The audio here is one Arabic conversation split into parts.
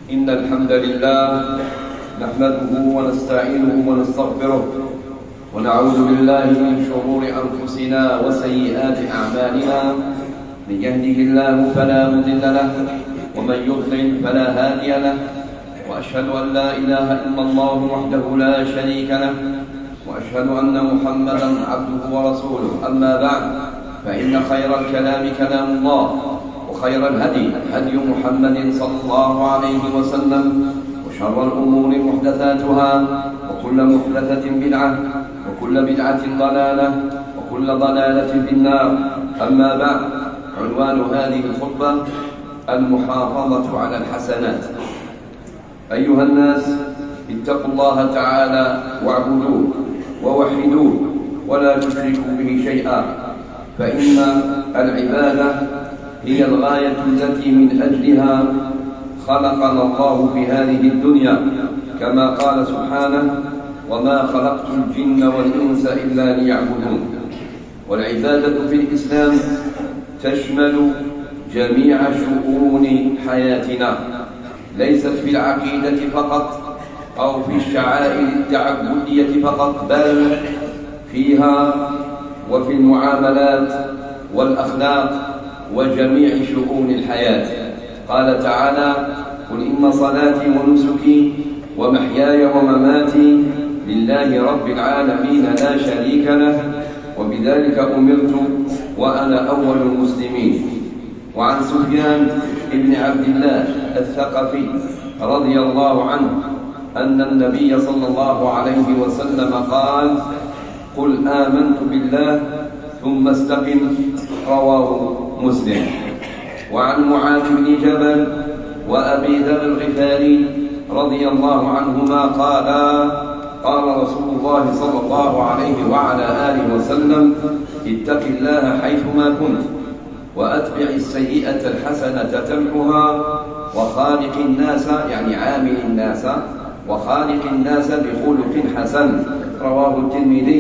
إن الحمد لله نحمده ونستعينه ونستغفره ونعوذ بالله من شرور أنفسنا وسيئات أعمالنا. من يهده الله فلا مضل له ومن يضلل فلا هادي له، وأشهد أن لا إله إلا الله وحده لا شريك له، وأشهد أن محمدا عبده ورسوله. أما بعد، فإن خير الكلام كلام الله، وخير الهدي هدي محمد صلى الله عليه وسلم، وشر الأمور محدثاتها، وكل محدثة بدعة، وكل بدعة ضلالة، وكل ضلالة في النار. أما بعد، عنوان هذه الخطبة المحافظة على الحسنات. أيها الناس، اتقوا الله تعالى واعبدوه ووحدوه ولا تشركوا به شيئا، فإن العبادة هي الغاية التي من أجلها خلقنا الله في هذه الدنيا، كما قال سبحانه: وما خلقت الجن والإنس إلا ليعبدون. والعبادة في الإسلام تشمل جميع شؤون حياتنا، ليست في العقيدة فقط أو في الشعائر التعبدية فقط، بل فيها وفي المعاملات والأخلاق وجميع شؤون الحياة. قال تعالى: قل إن صلاتي ونسكي ومحياي ومماتي لله رب العالمين لا شريك له، وبذلك أمرت وأنا أول المسلمين. وعن سفيان بن عبد الله الثقفي رضي الله عنه أن النبي صلى الله عليه وسلم قال: قل آمنت بالله ثم استقم. رواه مسلم. وعن معاذ بن جبل وأبي ذر الغفاري رضي الله عنهما قال: قال رسول الله صلى الله عليه وعلى آله وسلم: اتق الله حيثما كنت، وأتبع السيئة الحسنة تمحها، وخالق الناس، يعني عامل الناس، وخالق الناس بخلق حسن. رواه الترمذي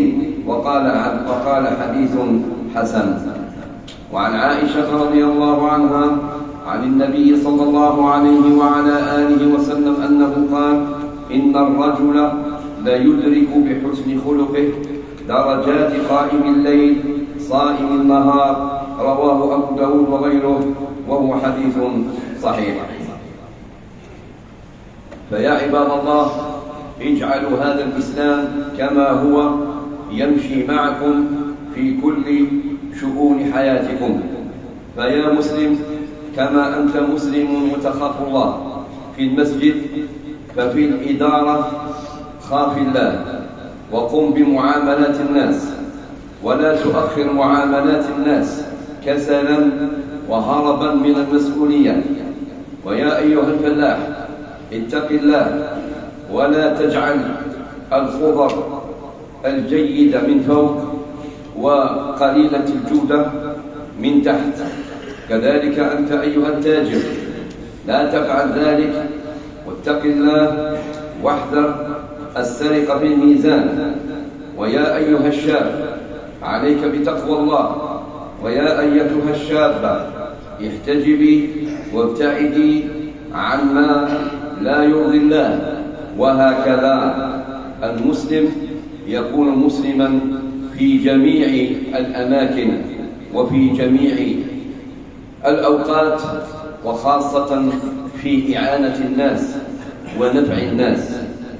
وقال حديث حسن. وعن عائشة رضي الله عنها عن النبي صلى الله عليه وعلى آله وسلم أنه قال: إن الرجل ليدرك بحسن خلقه درجات قائم الليل صائم النهار. رواه أبو داود وغيره، وهو حديث صحيح. فيا عباد الله، اجعلوا هذا الإسلام كما هو يمشي معكم في كل شؤون حياتكم. فيا مسلم، كما أنت مسلم متخاف الله في المسجد، ففي الإدارة خاف الله، وقم بمعاملات الناس، ولا تؤخر معاملات الناس كسلا وهربا من المسؤولية. ويا أيها الفلاح، اتق الله، ولا تجعل الخضر الجيدة من فوق وقليلة الجودة من تحت. كذلك أنت أيها التاجر، لا تفعل ذلك، واتق الله واحذر السرقة في الميزان. ويا أيها الشاب، عليك بتقوى الله. ويا أيتها الشابة، احتجبي وابتعدي عما لا يرضي الله. وهكذا المسلم يكون مسلما في جميع الأماكن وفي جميع الأوقات، وخاصة في إعانة الناس ونفع الناس.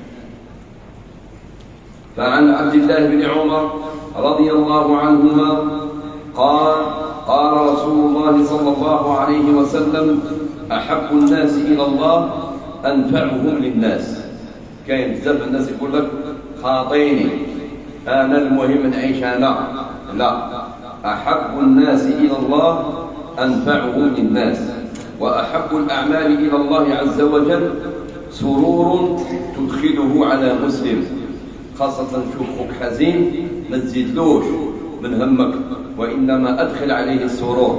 فعن عبد الله بن عمر رضي الله عنهما قال: قال رسول الله صلى الله عليه وسلم: أحب الناس إلى الله أنفعهم للناس. كاين بزاف الناس يقول لك: خاطيني أنا المهم نعيش أنا. لا، أحب الناس إلى الله أنفعهم للناس. وأحب الأعمال إلى الله عز وجل سرور تدخله على مسلم، خاصة تشوفك حزين ما تزيدلوش من همك، وإنما أدخل عليه السرور.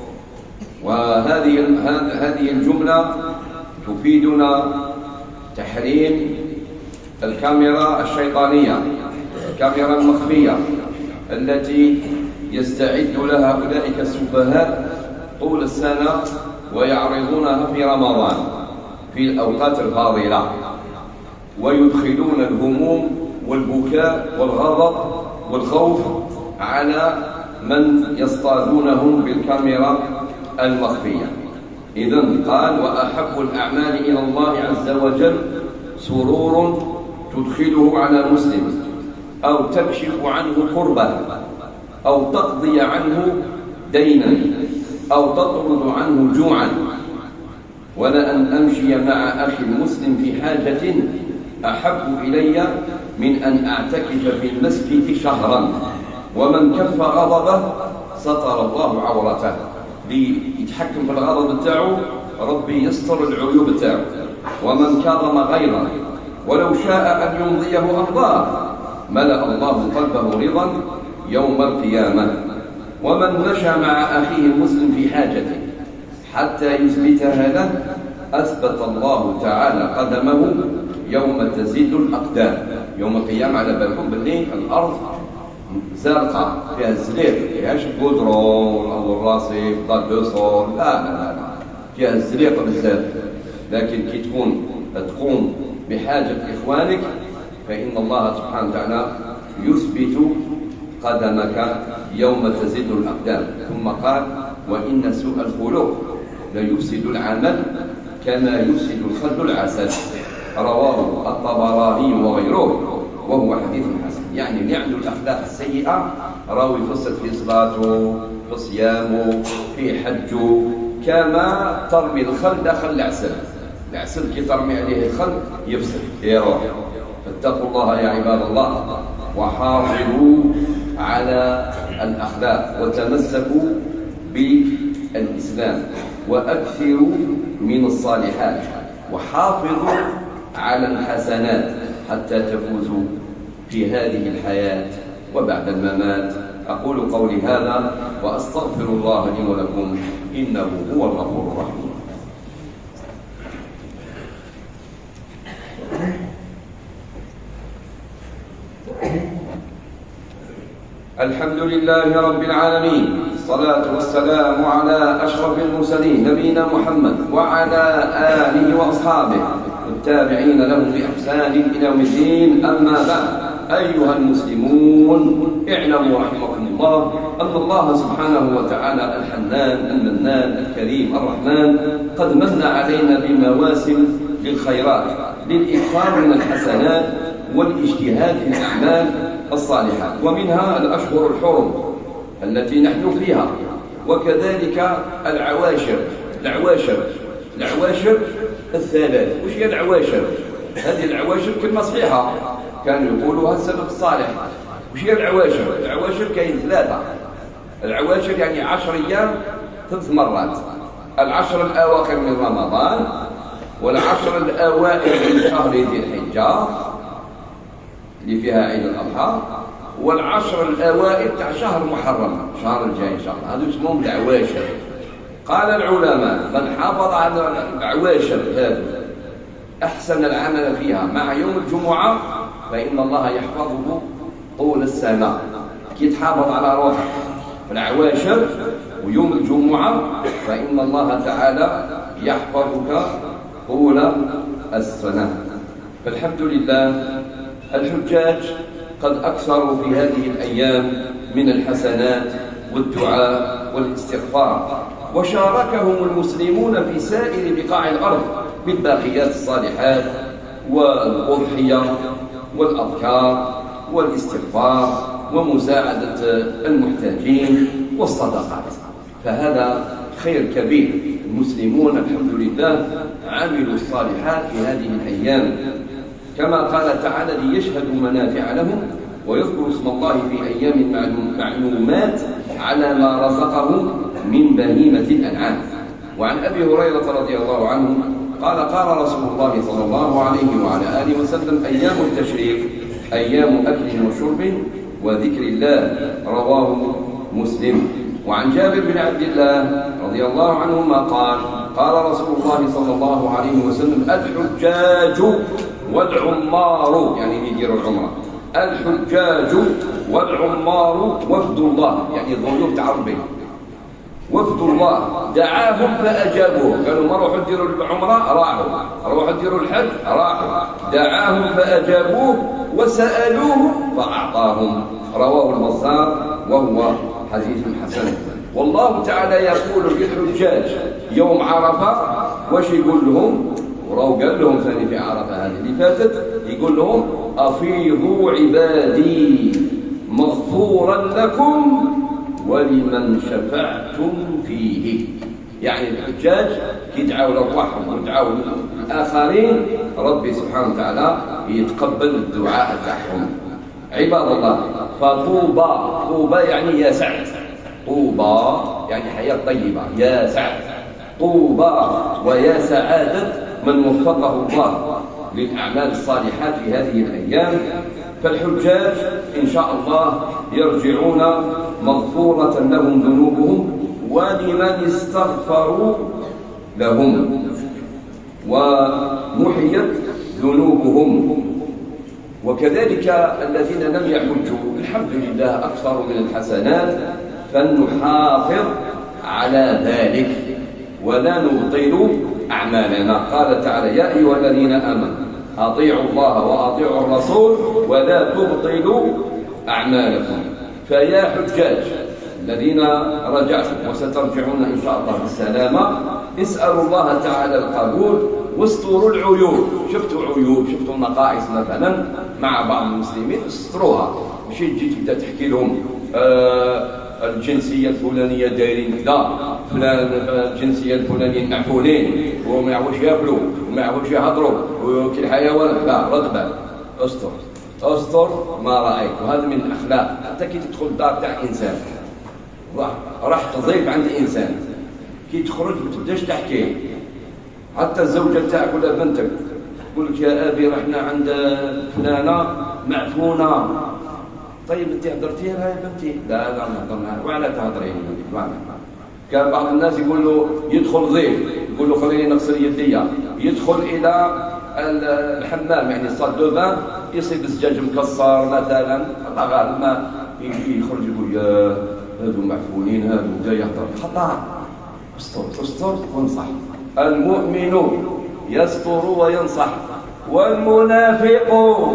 وهذه الجملة تفيدنا تحريم الكاميرا الشيطانية، الكاميرا المخفية التي يستعد لها أولئك السفهاء طول السنة ويعرضونها في رمضان. في الأوقات الفاضلة، ويدخلون الهموم والبكاء والغضب والخوف على من يصطادونهم بالكاميرا المخفية. إذن قال: وأحب الأعمال إلى الله عز وجل سرور تدخله على مسلم، أو تكشف عنه كربة، أو تقضي عنه دينا، أو تطرد عنه جوعا. ولأن أمشي مع أخي المسلم في حاجة أحب إلي من أن أعتكف في المسجد شهرا. ومن كف غضبه سطر الله عورته. يتحكم في الغضب بتاعه، ربي يستر العيوب بتاعه. ومن كظم غيظا ولو شاء أن يمضيه أمضاه ملأ الله قلبه رضا يوم القيامة. ومن مشى مع أخيه المسلم في حاجته حتى يثبتها له أثبت الله تعالى قدمه يوم تزيد الأقدام. يوم القيامة على بالكم بالليل الأرض زرقاء فيها الزليق، فيهاش بودرون أو الرصيف ضد لا، فيها الزليق بزاف. لكن كي تقوم بحاجة إخوانك فإن الله سبحانه وتعالى يثبت قدمك يوم تزيد الأقدام. ثم قال: وإن سوء الخلق ليفسد العمل كما يفسد الخل العسل. رواه الطبراني وغيره وهو حديث حسن. يعني اللي عنده الأخلاق السيئة راهو يفسد في صلاته، في صيامه، في حجه، كما ترمي الخل داخل العسل. العسل كي ترمي عليه الخل يفسد يروح. فاتقوا الله يا عباد الله، وحافظوا على الأخلاق، وتمسكوا بالإسلام، وأكثروا من الصالحات، وحافظوا على الحسنات حتى تفوزوا في هذه الحياة وبعد الممات. أقول قولي هذا وأستغفر الله لي ولكم، إنه هو الغفور الرحيم. الحمد لله رب العالمين، الصلاة والسلام على أشرف المرسلين نبينا محمد وعلى آله وأصحابه والتابعين لهم بإحسان إلى يوم الدين. أما بعد، أيها المسلمون، اعلموا رحمكم الله أن الله سبحانه وتعالى الحنان المنان الكريم الرحمن قد من علينا بمواسم للخيرات، للإكثار من الحسنات والاجتهاد في الأعمال الصالحات، ومنها الأشهر الحرم التي نحن فيها، وكذلك العواشر الثلاث. وش هي العواشر؟ هذه العواشر كلمة صحيحة كانوا يقولوها السلف الصالح. وش هي العواشر؟ العواشر كاين ثلاثة. العواشر يعني 10 أيام 3 مرات: العشر الأواخر من رمضان، والعشر الأوائل من شهر ذي الحجة اللي فيها عيد الأضحى، والعشر الأوائل تاع شهر محرم، شهر الجاي إن شاء الله. هذو اسمهم العواشر. قال العلماء: من حافظ على العواشر هذه أحسن العمل فيها مع يوم الجمعة فإن الله يحفظه طول السنة. كي تحافظ على روحك في العواشر ويوم الجمعة فإن الله تعالى يحفظك طول السنة. فالحمد لله، الحجاج قد أكثروا في هذه الأيام من الحسنات والدعاء والاستغفار، وشاركهم المسلمون في سائر بقاع الأرض بالباقيات الصالحات والأضحية والأذكار والاستغفار ومساعدة المحتاجين والصدقات. فهذا خير كبير. المسلمون الحمد لله عملوا الصالحات في هذه الأيام، كما قال تعالى: ليشهدوا منافع لهم ويذكروا اسم الله في أيام معلومات على ما رزقهم من بهيمة الأنعام. وعن أبي هريرة رضي الله عنه قال: قال رسول الله صلى الله عليه وعلى آله وسلم: أيام التشريق أيام أكل وشرب وذكر الله. رواه مسلم. وعن جابر بن عبد الله رضي الله عنهما قال: قال رسول الله صلى الله عليه وسلم: الحجاج والعمار، يعني اللي يديروا العمرة، الحجاج والعمار وفد الله، يعني الضيوف تاع ربي. وفد الله دعاهم فأجابوه، قالوا ما روحوا ديروا العمرة راحوا، روحوا ديروا الحج راحوا، دعاهم فأجابوه وسألوه فأعطاهم. رواه البزار وهو حديث حسن. والله تعالى يقول للحجاج يوم عرفة واش يقول لهم؟ وراو قال لهم ثاني في عرفة هذه اللي فاتت، يقول لهم أفيضوا عبادي مغفورا لكم ولمن شفعتم فيه. يعني الحجاج كيدعوا لأرواحهم ويدعوا الآخرين، ربي سبحانه وتعالى يتقبل الدعاء تاعهم. عباد الله، فطوبى، طوبى يعني يا سعد، طوبى يعني حياة طيبة، يا سعد، طوبى ويا سعادة من وفقه الله للأعمال الصالحات في هذه الأيام. فالحجاج إن شاء الله يرجعون مغفورة لهم ذنوبهم ولمن استغفروا لهم ومحيت ذنوبهم. وكذلك الذين لم يحجوا الحمد لله أكثر من الحسنات، فلنحافظ على ذلك ولا نبطل أعمالنا. قال تعالى يا أيها الذين آمنوا أطيعوا الله وأطيعوا الرسول ولا تبطلوا أعمالكم. فيا حجاج الذين رجعتم وسترجعون إن شاء الله بالسلامة، اسألوا الله تعالى القبول واستروا العيوب. شفتوا عيوب، شفتوا نقائص مثلا مع بعض المسلمين، استروها. ماشي تجي تبدا تحكي لهم الجنسية الفلانية دايرين كذا، فلان الجنسية الفلانية معفونين وما يعرفوش ياكلوا وما يعرفوش يهضروا وكي الحيوان. لا، رد بالك، استر استر ما رأيت. وهذا من الأخلاق. حتى كي تدخل الدار تاع إنسان راح تضيف عند إنسان، كي تخرج ما تبداش تحكي. حتى الزوجة تاعك ولا بنتك تقول لك يا أبي رحنا عند فلانة معفونة. طيب انت هضرتي لها يا بنتي؟ لا لا ما هضرناها. وعلى تهضرين؟ كان بعض الناس يقول له يدخل ضيف يقول له خليني نغسل يدي، يدخل الى الحمام يعني الصال دو بان يصيب الزجاج مكسر مثلا، الله غالب ما يجي يخرج يقول يا هادو معفونين هادو بدا يهضر. خطا. استر استر وانصح. المؤمن يستر وينصح والمنافق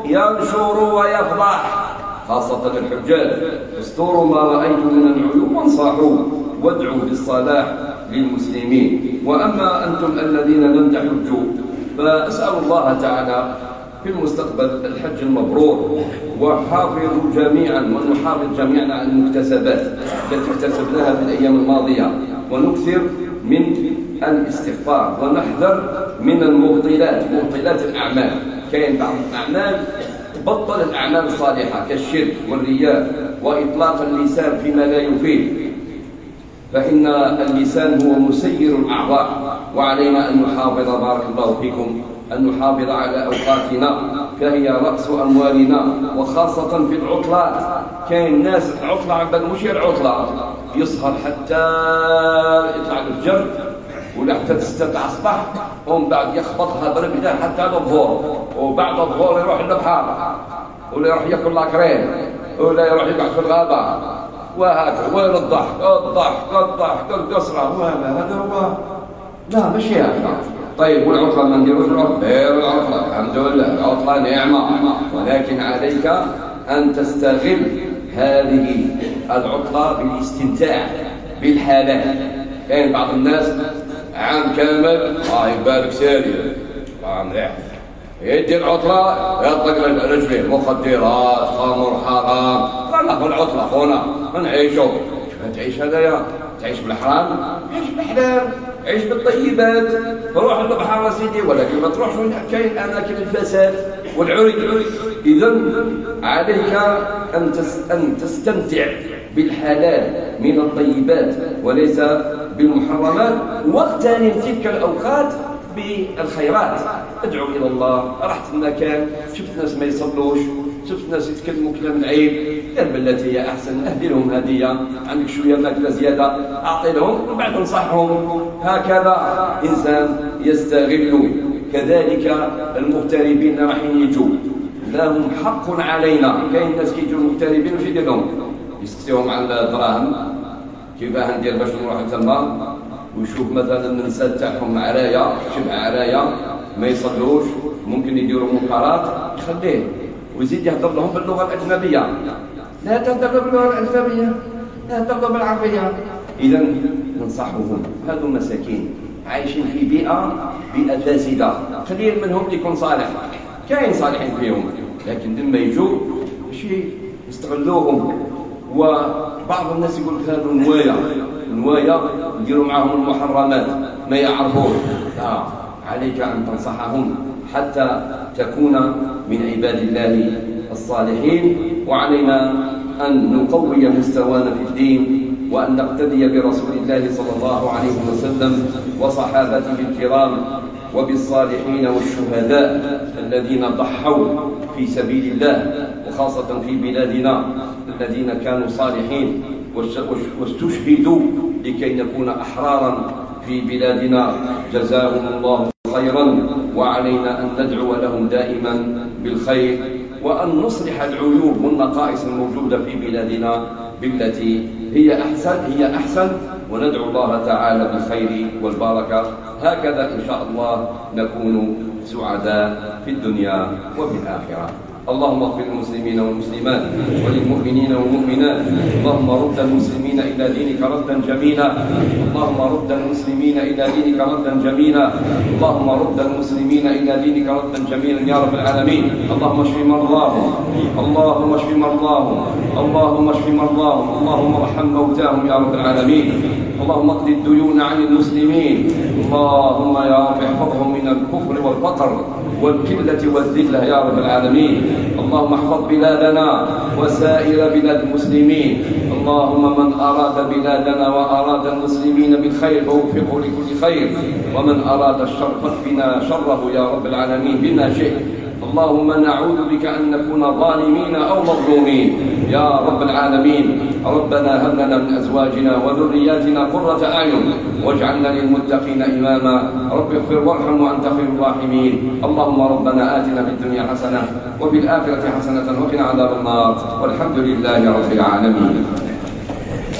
ينشر ويفضح. خاصة الحجاج، استروا ما رأيتم من العيوب وانصحوا وادعوا بالصلاح للمسلمين. وأما أنتم الذين لم تحجوا فأسأل الله تعالى في المستقبل الحج المبرور، وحافظوا جميعا ونحافظ جميعا على المكتسبات التي اكتسبناها في الأيام الماضية، ونكثر من الاستغفار ونحذر من المبطلات، مبطلات الأعمال. كاين بعض الأعمال بطل الأعمال الصالحة كالشرك والرياء وإطلاق اللسان فيما لا يفيد، فإن اللسان هو مسير الأعضاء، وعلينا أن نحافظ بارك الله فيكم أن نحافظ على أوقاتنا فهي رأس أموالنا، وخاصة في العطلات. كاين ناس العطلة عندك مش هي العطلة، يسهر حتى يطلع الفجر ولا حتى 6 الصباح، ومن بعد يخبطها برقده حتى الظهر، وبعد الظهر يروح للبحر ولا يروح ياكل لاكرين ولا يروح يقعد في الغابة وهكذا. وين الضحك الضحك القصرة وهذا هو. لا ماشي هذا. طيب والعطلة ما نديروش العطلة؟ الحمد لله العطلة نعمة، ولكن عليك أن تستغل هذه العطلة بالاستمتاع بالحالات. كاين بعض الناس عام كامل يبارك ساري مليح، يدي العطلة يطلق رجليه مخدرات خمر حرام. قال له العطلة خونا نعيشوا. كيف تعيش هذايا؟ تعيش بالحرام؟ عيش بالحلال، عيش بالطيبات، روح للبحر سيدي، ولكن ما تروحش وين كاين اماكن الفساد والعري. اذا عليك ان تستمتع بالحلال من الطيبات وليس بالمحرمات، واغتنم تلك الاوقات بالخيرات. ادعو الى الله، رحت المكان شفت ناس ما يصلوش، شفت ناس يتكلموا كلام العيب، قال بالتي هي احسن، اهدي لهم هديه، عندك شويه ماكله زياده اعطي لهم وبعد انصحهم. هكذا انسان يستغل. كذلك المغتربين راح يجوا، لهم حق علينا. كاين ناس كيجوا المغتربين وش يدير لهم؟ يسقسيهم على الدراهم، كيفاه ندير باش نروح تما ويشوف مثلا النساء تاعهم عرايا شبه عرايا ما يصلوش ممكن يديروا منكرات يخليه ويزيد يهضر لهم باللغه الاجنبيه. لا تهضر باللغه الاجنبيه، لا تهضر بالعربيه. اذا ننصحهم، هذو مساكين عايشين في بيئه فاسده، قليل منهم يكون صالح، كاين صالحين فيهم لكن لما يجوا شيء يستغلوهم. وبعض الناس يقول لك هذو نوايا يديروا معهم المحرمات ما يعرفون. لا، عليك ان تنصحهم حتى تكون من عباد الله الصالحين. وعلينا ان نقوي مستوانا في الدين وان نقتدي برسول الله صلى الله عليه وسلم وصحابته الكرام وبالصالحين والشهداء الذين ضحوا في سبيل الله، وخاصة في بلادنا الذين كانوا صالحين واستشهدوا لكي نكون أحرارا في بلادنا. جزاهم الله خيرا، وعلينا أن ندعو لهم دائما بالخير وأن نصلح العيوب والنقائص الموجودة في بلادنا بالتي هي أحسن وندعو الله تعالى بالخير والبركة. هكذا إن شاء الله نكون سعداء في الدنيا وفي الآخرة. اللهم اغفر للمسلمين والمسلمات وللمؤمنين والمؤمنات. اللهم رد المسلمين إلى دينك ردا جميلا. اللهم رد المسلمين إلى دينك ردا جميلا. اللهم رد المسلمين إلى دينك ردا جميلا يا رب العالمين. اللهم اشف مرضاهم، اللهم اشف مرضاهم، اللهم اشف مرضاهم، اللهم ارحم موتاهم يا رب العالمين. اللهم اقض الديون عن المسلمين. اللهم يا رب احفظهم من الكفر والفقر والكلة والذلة يا رب العالمين. اللهم احفظ بلادنا وسائر بلاد المسلمين. اللهم من أراد بلادنا وأراد المسلمين بالخير فوفقه لكل خير، ومن أراد الشر فاكفنا شره يا رب العالمين بما شئت. اللهم نعوذ بك أن نكون ظالمين أو مظلومين يا رب العالمين. ربنا هب لنا من أزواجنا وذرياتنا قرة أعين واجعلنا للمتقين إماما. رب اغفر وارحم وأنت خير الراحمين. اللهم ربنا آتنا في الدنيا حسنة وفي الآخرة حسنة وقنا عذاب النار، والحمد لله رب العالمين.